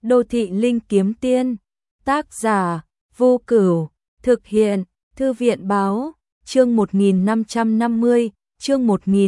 Đô thị linh kiếm tiên, tác giả, Vô Cửu, thực hiện, Thư viện báo, chương 1550, chương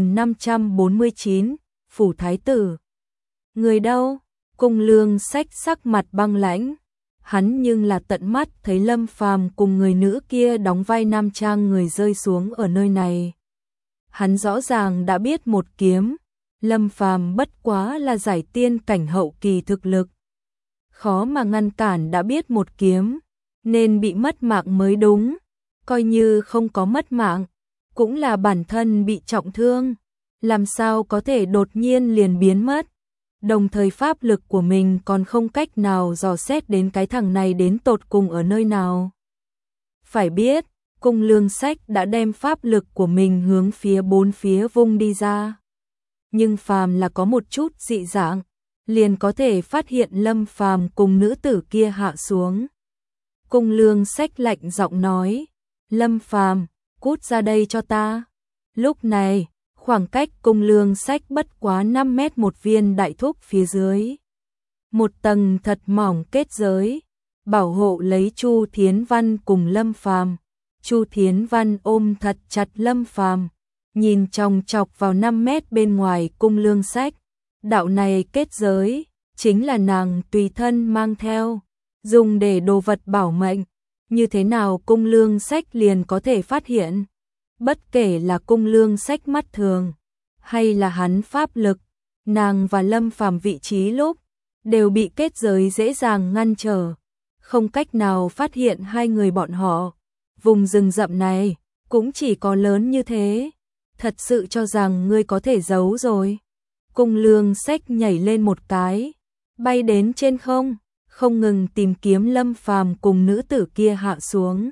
1549, Phủ Thái Tử. Người đâu? Cung Lương Sách sắc mặt băng lãnh. Hắn nhưng là tận mắt thấy Lâm Phàm cùng người nữ kia đóng vai nam trang người rơi xuống ở nơi này. Hắn rõ ràng đã biết một kiếm, Lâm Phàm bất quá là giải tiên cảnh hậu kỳ thực lực. Khó mà ngăn cản đã biết một kiếm, nên bị mất mạng mới đúng. Coi như không có mất mạng, cũng là bản thân bị trọng thương. Làm sao có thể đột nhiên liền biến mất. Đồng thời pháp lực của mình còn không cách nào dò xét đến cái thằng này đến tột cùng ở nơi nào. Phải biết, Cung Lương Sách đã đem pháp lực của mình hướng phía bốn phía vung đi ra. Nhưng phàm là có một chút dị dạng, liền có thể phát hiện Lâm Phàm cùng nữ tử kia hạ xuống. Cung Lương Sách lạnh giọng nói, Lâm Phàm, cút ra đây cho ta. Lúc này, khoảng cách Cung Lương Sách bất quá 5 mét một viên đại thúc phía dưới. Một tầng thật mỏng kết giới, bảo hộ lấy Chu Thiến Văn cùng Lâm Phàm. Chu Thiến Văn ôm thật chặt Lâm Phàm, nhìn chòng chọc vào 5 mét bên ngoài Cung Lương Sách. Đạo này kết giới, chính là nàng tùy thân mang theo, dùng để đồ vật bảo mệnh. Như thế nào Cung Lương Sách liền có thể phát hiện? Bất kể là Cung Lương Sách mắt thường, hay là hắn pháp lực, nàng và Lâm Phàm vị trí lúc, đều bị kết giới dễ dàng ngăn trở. Không cách nào phát hiện hai người bọn họ. Vùng rừng rậm này, cũng chỉ có lớn như thế. Thật sự cho rằng ngươi có thể giấu rồi. Cung Lương Sách nhảy lên một cái, bay đến trên không ngừng tìm kiếm Lâm Phàm cùng nữ tử kia hạ xuống.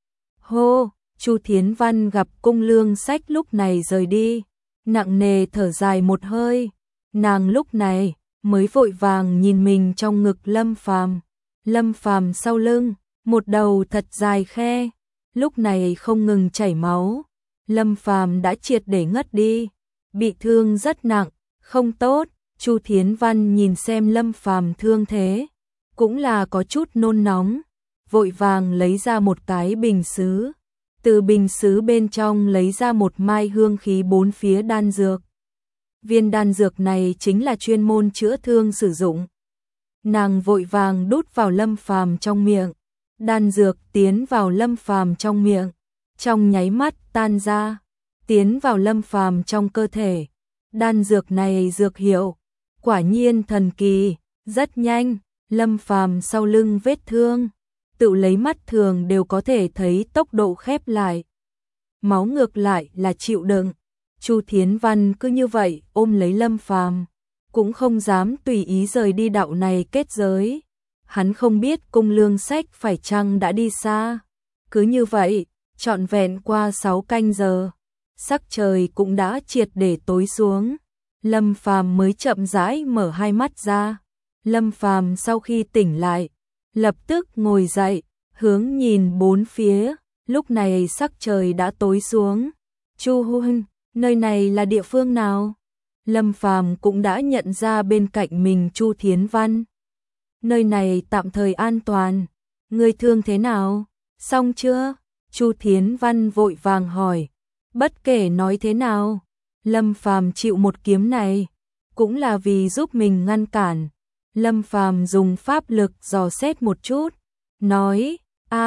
Hô, Chu Thiến Văn gặp Cung Lương Sách lúc này rời đi, nặng nề thở dài một hơi. Nàng lúc này mới vội vàng nhìn mình trong ngực Lâm Phàm. Lâm Phàm sau lưng, một đầu thật dài khe, lúc này không ngừng chảy máu. Lâm Phàm đã triệt để ngất đi, bị thương rất nặng, không tốt. Chu Thiến Văn nhìn xem Lâm Phàm thương thế, cũng là có chút nôn nóng, vội vàng lấy ra một cái bình sứ, từ bình sứ bên trong lấy ra một mai hương khí bốn phía đan dược. Viên đan dược này chính là chuyên môn chữa thương sử dụng. Nàng vội vàng đút vào Lâm Phàm trong miệng, đan dược tiến vào Lâm Phàm trong miệng, trong nháy mắt tan ra, tiến vào Lâm Phàm trong cơ thể. Đan dược này dược hiệu, quả nhiên thần kỳ, rất nhanh. Lâm Phàm sau lưng vết thương, tự lấy mắt thường đều có thể thấy tốc độ khép lại. Máu ngược lại là chịu đựng. Chu Thiến Văn cứ như vậy ôm lấy Lâm Phàm, cũng không dám tùy ý rời đi đạo này kết giới. Hắn không biết Cung Lương Sách phải chăng đã đi xa. Cứ như vậy, trọn vẹn qua 6 canh giờ, sắc trời cũng đã triệt để tối xuống. Lâm Phàm mới chậm rãi mở hai mắt ra. Lâm Phàm sau khi tỉnh lại, lập tức ngồi dậy, hướng nhìn bốn phía. Lúc này sắc trời đã tối xuống. Chu huynh, nơi này là địa phương nào? Lâm Phàm cũng đã nhận ra bên cạnh mình Chu Thiến Văn. Nơi này tạm thời an toàn. Ngươi thương thế nào? Xong chưa? Chu Thiến Văn vội vàng hỏi. Bất kể nói thế nào, Lâm Phàm chịu một kiếm này, cũng là vì giúp mình ngăn cản. Lâm Phàm dùng pháp lực dò xét một chút, nói,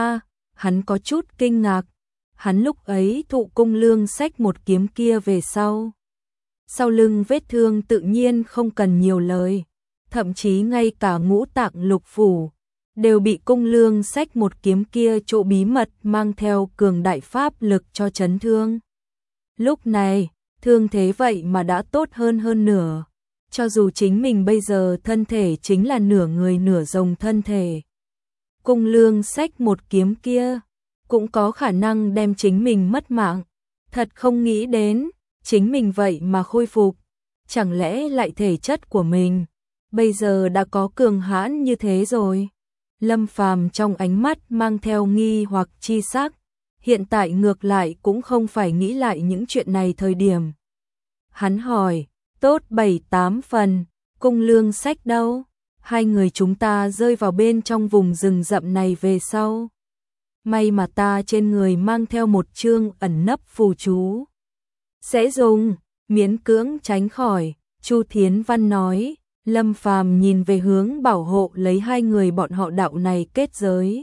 hắn có chút kinh ngạc. Hắn lúc ấy thụ Cung Lương Sách một kiếm kia về sau. Sau lưng vết thương tự nhiên không cần nhiều lời, thậm chí ngay cả ngũ tạng lục phủ, đều bị Cung Lương Sách một kiếm kia chỗ bí mật mang theo cường đại pháp lực cho chấn thương. Lúc này, thương thế vậy mà đã tốt hơn nửa. Cho dù chính mình bây giờ thân thể chính là nửa người nửa rồng thân thể, Cung Lương Sách một kiếm kia cũng có khả năng đem chính mình mất mạng. Thật không nghĩ đến, chính mình vậy mà khôi phục. Chẳng lẽ lại thể chất của mình bây giờ đã có cường hãn như thế rồi? Lâm Phàm trong ánh mắt mang theo nghi hoặc chi sắc. Hiện tại ngược lại cũng không phải nghĩ lại những chuyện này thời điểm. Hắn hỏi, tốt 7-8 phần, Cung Lương Sách đâu? hai người chúng ta rơi vào bên trong vùng rừng rậm này về sau. May mà ta trên người mang theo một chương ẩn nấp phù chú. Sẽ dùng, miễn cưỡng tránh khỏi, Chu Thiến Văn nói. Lâm Phàm nhìn về hướng bảo hộ lấy hai người bọn họ đạo này kết giới.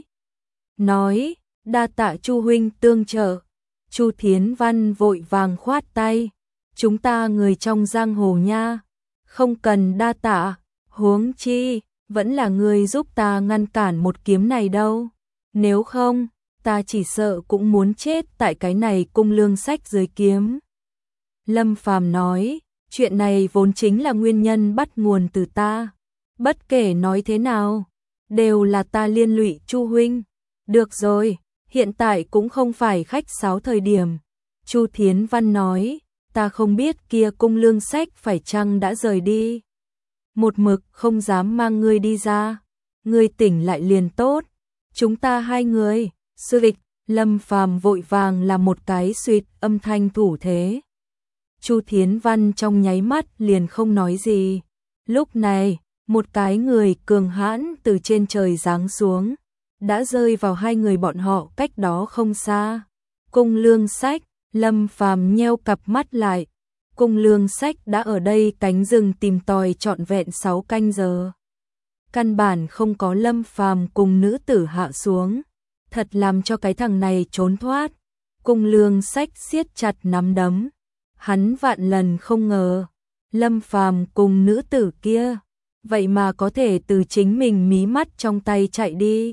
Nói, đa tạ Chu huynh tương trợ. Chu Thiến Văn vội vàng khoát tay. Chúng ta người trong giang hồ nha. Không cần đa tạ, huống chi, vẫn là người giúp ta ngăn cản một kiếm này đâu. Nếu không, ta chỉ sợ cũng muốn chết tại cái này cung lương sách dưới kiếm. Lâm Phàm nói, chuyện này vốn chính là nguyên nhân bắt nguồn từ ta. Bất kể nói thế nào, đều là ta liên lụy Chu huynh. Được rồi, hiện tại cũng không phải khách sáo thời điểm. Chu Thiến Văn nói, ta không biết kia cung lương sách phải chăng đã rời đi. Một mực không dám mang ngươi đi ra. Ngươi tỉnh lại liền tốt. Chúng ta hai người, sư địch, Lâm Phàm vội vàng là một cái suýt âm thanh thủ thế. Chu Thiến Văn trong nháy mắt liền không nói gì. Lúc này, một cái người cường hãn từ trên trời giáng xuống, đã rơi vào hai người bọn họ cách đó không xa. Cung lương sách, Lâm Phàm nheo cặp mắt lại. Cung lương sách đã ở đây cánh rừng tìm tòi trọn vẹn 6 canh giờ. Căn bản không có Lâm Phàm cùng nữ tử hạ xuống. Thật làm cho cái thằng này trốn thoát. Cung lương sách siết chặt nắm đấm. Hắn vạn lần không ngờ. Lâm Phàm cùng nữ tử kia. Vậy mà có thể từ chính mình mí mắt trong tay chạy đi.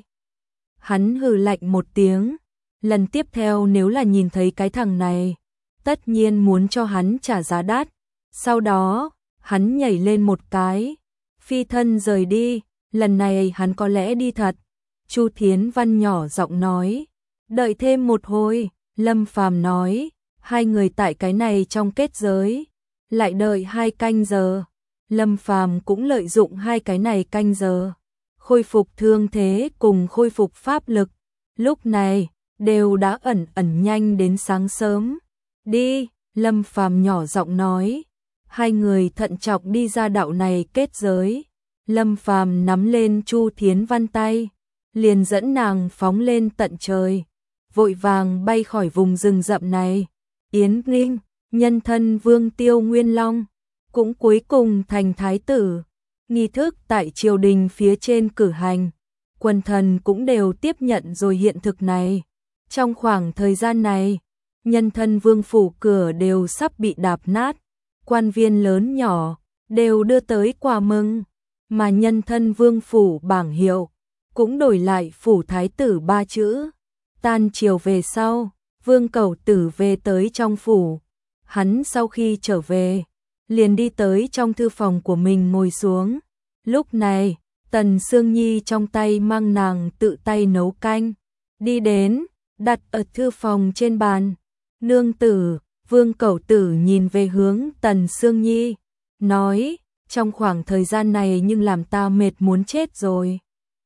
Hắn hừ lạnh một tiếng. Lần tiếp theo nếu là nhìn thấy cái thằng này, tất nhiên muốn cho hắn trả giá đắt. Sau đó, hắn nhảy lên một cái, phi thân rời đi. Lần này hắn có lẽ đi thật. Chu Thiến Văn nhỏ giọng nói. Đợi thêm một hồi, Lâm Phàm nói. Hai người tại cái này trong kết giới, lại đợi 2 canh giờ. Lâm Phàm cũng lợi dụng 2 cái này canh giờ, khôi phục thương thế cùng khôi phục pháp lực. Lúc này, đều đã ẩn nhanh đến sáng sớm. Đi, Lâm Phàm nhỏ giọng nói. Hai người thận trọng đi ra đạo này kết giới. Lâm Phàm nắm lên Chu Thiến Văn tay, liền dẫn nàng phóng lên tận trời, vội vàng bay khỏi vùng rừng rậm này. Yến Ninh, nhân thân Vương Tiêu Nguyên Long, cũng cuối cùng thành thái tử. Nghi thức tại triều đình phía trên cử hành, quần thần cũng đều tiếp nhận rồi hiện thực này. Trong khoảng thời gian này, nhân thân vương phủ cửa đều sắp bị đạp nát, quan viên lớn nhỏ đều đưa tới quà mừng, mà nhân thân vương phủ bảng hiệu cũng đổi lại phủ thái tử 3 chữ. Tan chiều về sau, Vương Cẩu Tử về tới trong phủ. Hắn sau khi trở về, liền đi tới trong thư phòng của mình ngồi xuống. Lúc này, Tần Sương Nhi trong tay mang nàng tự tay nấu canh, đi đến, đặt ở thư phòng trên bàn. Nương tử, Vương Cẩu Tử nhìn về hướng Tần Sương Nhi, nói, trong khoảng thời gian này nhưng làm ta mệt muốn chết rồi.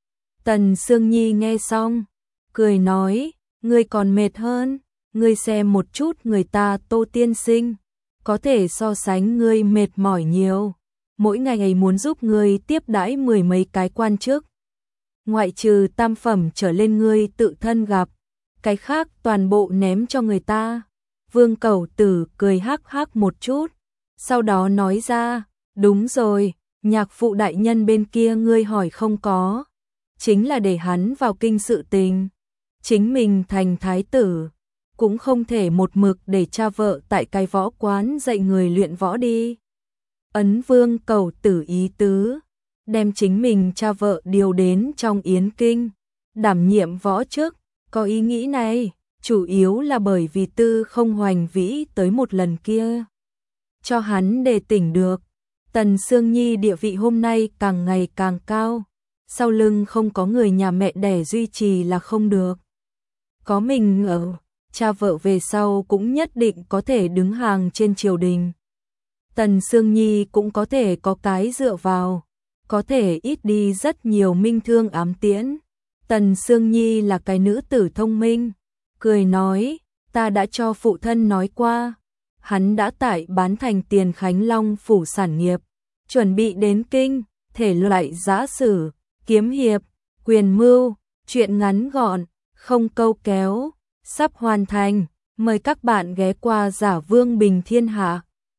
Tần Sương Nhi nghe xong, cười nói, ngươi còn mệt hơn, ngươi xem một chút người ta Tô tiên sinh, có thể so sánh ngươi mệt mỏi nhiều, mỗi ngày ấy muốn giúp ngươi tiếp đãi 10 mấy cái quan chức. Ngoại trừ tam phẩm trở lên ngươi tự thân gặp, cái khác toàn bộ ném cho người ta. Vương Cẩu Tử cười hắc hắc một chút, sau đó nói ra, đúng rồi, nhạc phụ đại nhân bên kia ngươi hỏi không có, chính là để hắn vào kinh sự tình. Chính mình thành thái tử, cũng không thể một mực để cha vợ tại cái võ quán dạy người luyện võ đi. Ấn Vương Cẩu Tử ý tứ, đem chính mình cha vợ điều đến trong Yến Kinh, đảm nhiệm võ chức. Có ý nghĩ này, chủ yếu là bởi vì Tư Không Hoành Vĩ tới một lần kia, cho hắn để tỉnh được. Tần Sương Nhi địa vị hôm nay càng ngày càng cao, sau lưng không có người nhà mẹ đẻ duy trì là không được. Có mình ở, cha vợ về sau cũng nhất định có thể đứng hàng trên triều đình. Tần Sương Nhi cũng có thể có cái dựa vào, có thể ít đi rất nhiều minh thương ám tiễn. Tần Sương Nhi là cái nữ tử thông minh, cười nói, ta đã cho phụ thân nói qua, hắn đã tại bán thành Tiền Khánh Long phủ sản nghiệp, chuẩn bị đến kinh, thể loại giã sử, kiếm hiệp, quyền mưu, truyện ngắn gọn, không câu kéo, sắp hoàn thành. Mời các bạn ghé qua Giả Vương Bình Thiên Hạ.